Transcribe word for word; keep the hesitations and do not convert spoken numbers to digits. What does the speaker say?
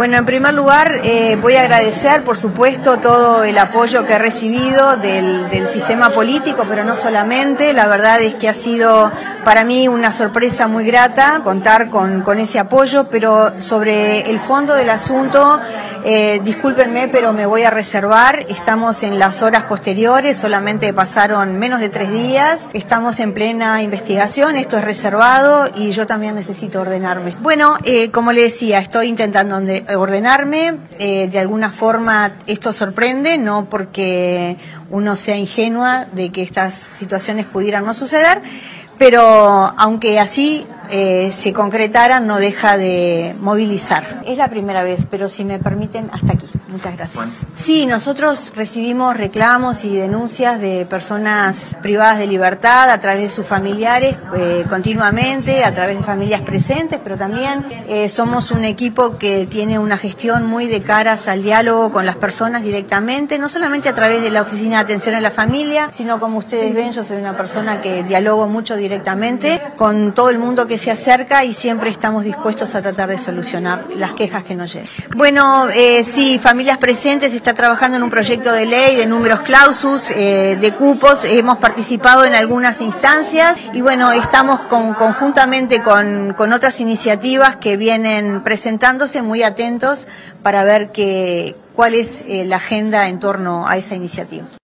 Bueno, en primer lugar eh, voy a agradecer, por supuesto, todo el apoyo que he recibido del, del sistema político, pero no solamente. La verdad es que ha sido para mí una sorpresa muy grata contar con, con ese apoyo, pero sobre el fondo del asunto, eh, discúlpenme, pero me voy a reservar. Estamos en las horas posteriores, solamente pasaron menos de tres días, estamos en plena investigación, esto es reservado y yo también necesito ordenarme. Bueno, eh, como le decía, estoy intentando ordenarme, eh, de alguna forma esto sorprende, no porque uno sea ingenua de que estas situaciones pudieran no suceder, pero aunque así eh, se concretaran, no deja de movilizar. Es la primera vez, pero si me permiten, hasta aquí. Muchas gracias. Sí, nosotros recibimos reclamos y denuncias de personas privadas de libertad a través de sus familiares eh, continuamente, a través de familias presentes, pero también eh, somos un equipo que tiene una gestión muy de caras al diálogo con las personas directamente, no solamente a través de la Oficina de Atención a la Familia, sino como ustedes ven, yo soy una persona que dialogo mucho directamente con todo el mundo que se acerca y siempre estamos dispuestos a tratar de solucionar las quejas que nos llegan. Bueno, eh, sí, Familias Presentes está trabajando en un proyecto de ley de números clausus, eh, de cupos, hemos participado en algunas instancias y bueno, estamos con, conjuntamente con, con otras iniciativas que vienen presentándose, muy atentos para ver que, cuál es eh, la agenda en torno a esa iniciativa.